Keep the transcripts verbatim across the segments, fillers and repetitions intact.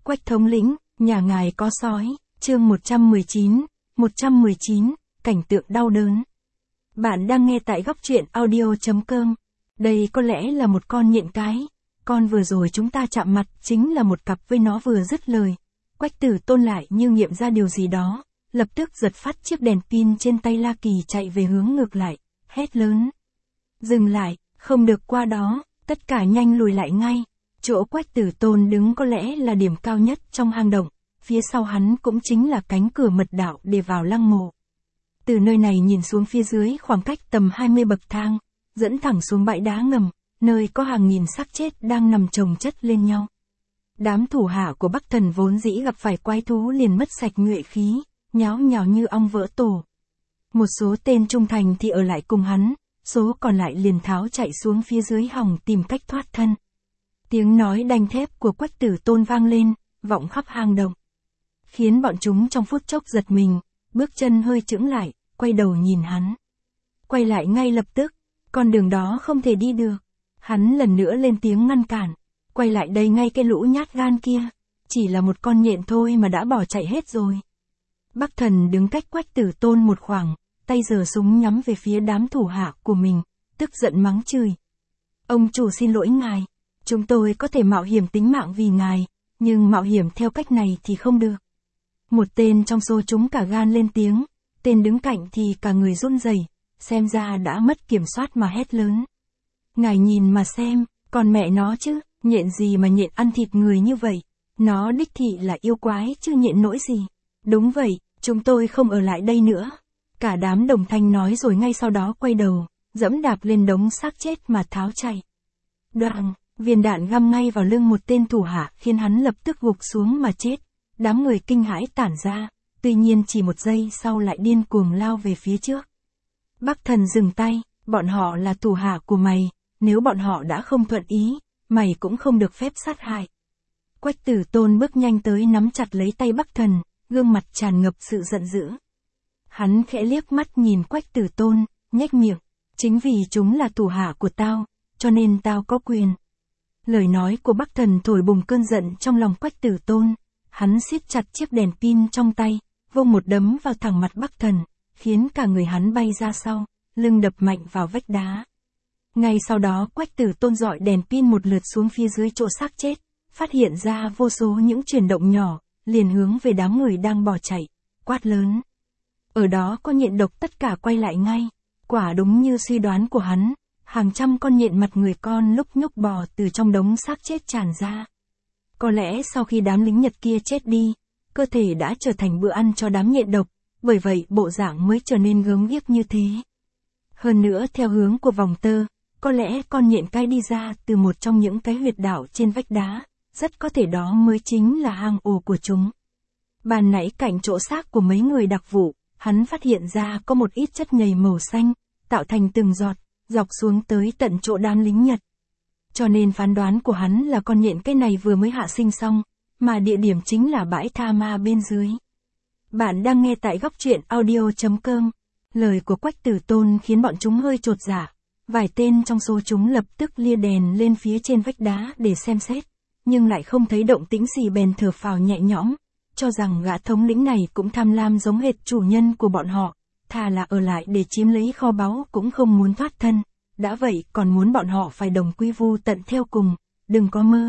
Quách thống lĩnh, nhà ngài có sói, chương một trăm mười chín, một trăm mười chín, cảnh tượng đau đớn. Bạn đang nghe tại góc truyện audio chấm com. Đây có lẽ là một con nhện cái. Con vừa rồi chúng ta chạm mặt chính là một cặp với nó vừa dứt lời. Quách Tử Tôn lại như nghiệm ra điều gì đó, lập tức giật phát chiếc đèn pin trên tay La Kỳ chạy về hướng ngược lại, hét lớn. Dừng lại, không được qua đó, tất cả nhanh lùi lại ngay. Chỗ Quách Tử Tôn đứng có lẽ là điểm cao nhất trong hang động, phía sau hắn cũng chính là cánh cửa mật đạo để vào lăng mộ. Từ nơi này nhìn xuống phía dưới khoảng cách tầm hai mươi bậc thang, dẫn thẳng xuống bãi đá ngầm, nơi có hàng nghìn xác chết đang nằm chồng chất lên nhau. Đám thủ hạ của Bắc Thần vốn dĩ gặp phải quái thú liền mất sạch nhuệ khí, nháo nhào như ong vỡ tổ. Một số tên trung thành thì ở lại cùng hắn, số còn lại liền tháo chạy xuống phía dưới hòng tìm cách thoát thân. Tiếng nói đanh thép của Quách Tử Tôn vang lên, vọng khắp hang động, khiến bọn chúng trong phút chốc giật mình, bước chân hơi chững lại, quay đầu nhìn hắn. Quay lại ngay lập tức, con đường đó không thể đi được. Hắn lần nữa lên tiếng ngăn cản. Quay lại đây ngay, cái lũ nhát gan kia, chỉ là một con nhện thôi mà đã bỏ chạy hết rồi. Bắc Thần đứng cách Quách Tử Tôn một khoảng, tay giở súng nhắm về phía đám thủ hạ của mình, tức giận mắng chửi. Ông chủ xin lỗi ngài, chúng tôi có thể mạo hiểm tính mạng vì ngài, nhưng mạo hiểm theo cách này thì không được. Một tên trong số chúng cả gan lên tiếng, tên đứng cạnh thì cả người run rẩy, xem ra đã mất kiểm soát mà hét lớn. Ngài nhìn mà xem, còn mẹ nó chứ, nhện gì mà nhện ăn thịt người như vậy, nó đích thị là yêu quái chứ nhện nỗi gì. Đúng vậy, chúng tôi không ở lại đây nữa. Cả đám đồng thanh nói rồi ngay sau đó quay đầu, dẫm đạp lên đống xác chết mà tháo chạy. Đoạn, viên đạn găm ngay vào lưng một tên thủ hạ khiến hắn lập tức gục xuống mà chết. Đám người kinh hãi tản ra, tuy nhiên chỉ một giây sau lại điên cuồng lao về phía trước. Bắc Thần dừng tay, bọn họ là thủ hạ của mày, nếu bọn họ đã không thuận ý, mày cũng không được phép sát hại. Quách Tử Tôn bước nhanh tới nắm chặt lấy tay Bắc Thần, gương mặt tràn ngập sự giận dữ. Hắn khẽ liếc mắt nhìn Quách Tử Tôn, nhếch miệng, chính vì chúng là thủ hạ của tao, cho nên tao có quyền. Lời nói của Bắc Thần thổi bùng cơn giận trong lòng Quách Tử Tôn. Hắn siết chặt chiếc đèn pin trong tay, vung một đấm vào thẳng mặt Bắc Thần, khiến cả người hắn bay ra sau, lưng đập mạnh vào vách đá. Ngay sau đó Quách Tử Tôn dọi đèn pin một lượt xuống phía dưới chỗ xác chết, phát hiện ra vô số những chuyển động nhỏ, liền hướng về đám người đang bỏ chạy, quát lớn. Ở đó có nhện độc, tất cả quay lại ngay. Quả đúng như suy đoán của hắn, hàng trăm con nhện mặt người con lúc nhúc bò từ trong đống xác chết tràn ra. Có lẽ sau khi đám lính Nhật kia chết đi, cơ thể đã trở thành bữa ăn cho đám nhện độc, bởi vậy bộ dạng mới trở nên gớm ghiếc như thế. Hơn nữa theo hướng của vòng tơ, có lẽ con nhện cái đi ra từ một trong những cái huyệt đạo trên vách đá, rất có thể đó mới chính là hang ổ của chúng. Ban nãy cạnh chỗ xác của mấy người đặc vụ, hắn phát hiện ra có một ít chất nhầy màu xanh, tạo thành từng giọt, dọc xuống tới tận chỗ đám lính Nhật. Cho nên phán đoán của hắn là con nhện cái này vừa mới hạ sinh xong, mà địa điểm chính là bãi tha ma bên dưới. Bạn đang nghe tại góc truyện audio chấm com. Lời của Quách Tử Tôn khiến bọn chúng hơi chột dạ. Vài tên trong số chúng lập tức lia đèn lên phía trên vách đá để xem xét, nhưng lại không thấy động tĩnh gì bèn thở phào nhẹ nhõm, cho rằng gã thống lĩnh này cũng tham lam giống hệt chủ nhân của bọn họ, thà là ở lại để chiếm lấy kho báu cũng không muốn thoát thân. Đã vậy còn muốn bọn họ phải đồng quy vu tận theo cùng, đừng có mơ.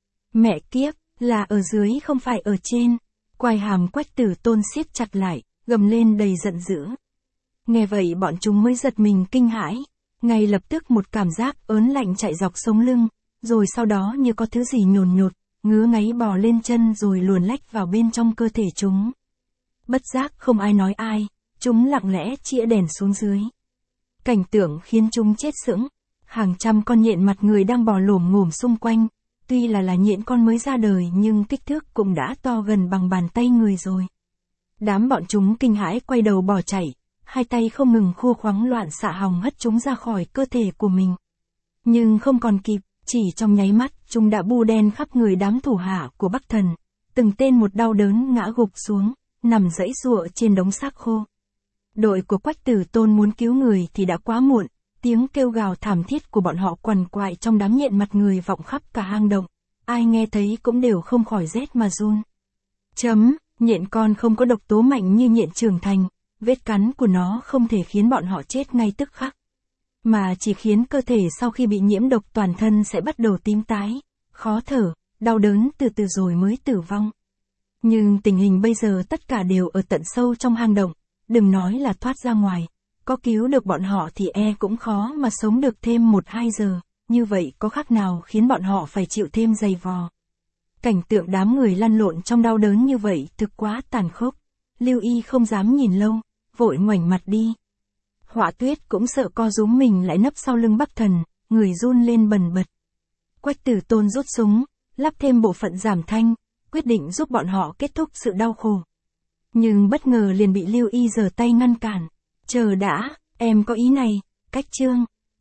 Mẹ kiếp, là ở dưới không phải ở trên. Quai hàm Quách Tử Tôn siết chặt lại, gầm lên đầy giận dữ. Nghe vậy bọn chúng mới giật mình kinh hãi, ngay lập tức một cảm giác ớn lạnh chạy dọc sống lưng, rồi sau đó như có thứ gì nhồn nhột, ngứa ngáy bò lên chân rồi luồn lách vào bên trong cơ thể chúng. Bất giác không ai nói ai, chúng lặng lẽ chĩa đèn xuống dưới. Cảnh tượng khiến chúng chết sững, hàng trăm con nhện mặt người đang bò lổm ngổm xung quanh, tuy là là nhện con mới ra đời nhưng kích thước cũng đã to gần bằng bàn tay người rồi. Đám bọn chúng kinh hãi quay đầu bỏ chạy, hai tay không ngừng khua khoắng loạn xạ hòng hất chúng ra khỏi cơ thể của mình. Nhưng không còn kịp, chỉ trong nháy mắt chúng đã bu đen khắp người đám thủ hạ của Bắc Thần, từng tên một đau đớn ngã gục xuống, nằm giãy giụa trên đống xác khô. Đội của Quách Tử Tôn muốn cứu người thì đã quá muộn, tiếng kêu gào thảm thiết của bọn họ quằn quại trong đám nhện mặt người vọng khắp cả hang động, ai nghe thấy cũng đều không khỏi rét mà run. Chấm, nhện con không có độc tố mạnh như nhện trưởng thành, vết cắn của nó không thể khiến bọn họ chết ngay tức khắc, mà chỉ khiến cơ thể sau khi bị nhiễm độc toàn thân sẽ bắt đầu tím tái, khó thở, đau đớn từ từ rồi mới tử vong. Nhưng tình hình bây giờ tất cả đều ở tận sâu trong hang động, đừng nói là thoát ra ngoài, có cứu được bọn họ thì e cũng khó mà sống được thêm một hai giờ, như vậy có khác nào khiến bọn họ phải chịu thêm dày vò. Cảnh tượng đám người lăn lộn trong đau đớn như vậy thực quá tàn khốc, Lưu Y không dám nhìn lâu, vội ngoảnh mặt đi. Họa Tuyết cũng sợ co rúm mình lại nấp sau lưng Bắc Thần, người run lên bần bật. Quách Tử Tôn rút súng, lắp thêm bộ phận giảm thanh, quyết định giúp bọn họ kết thúc sự đau khổ. Nhưng bất ngờ liền bị Lưu Y giở tay ngăn cản. Chờ đã, em có ý này, Cách Trương.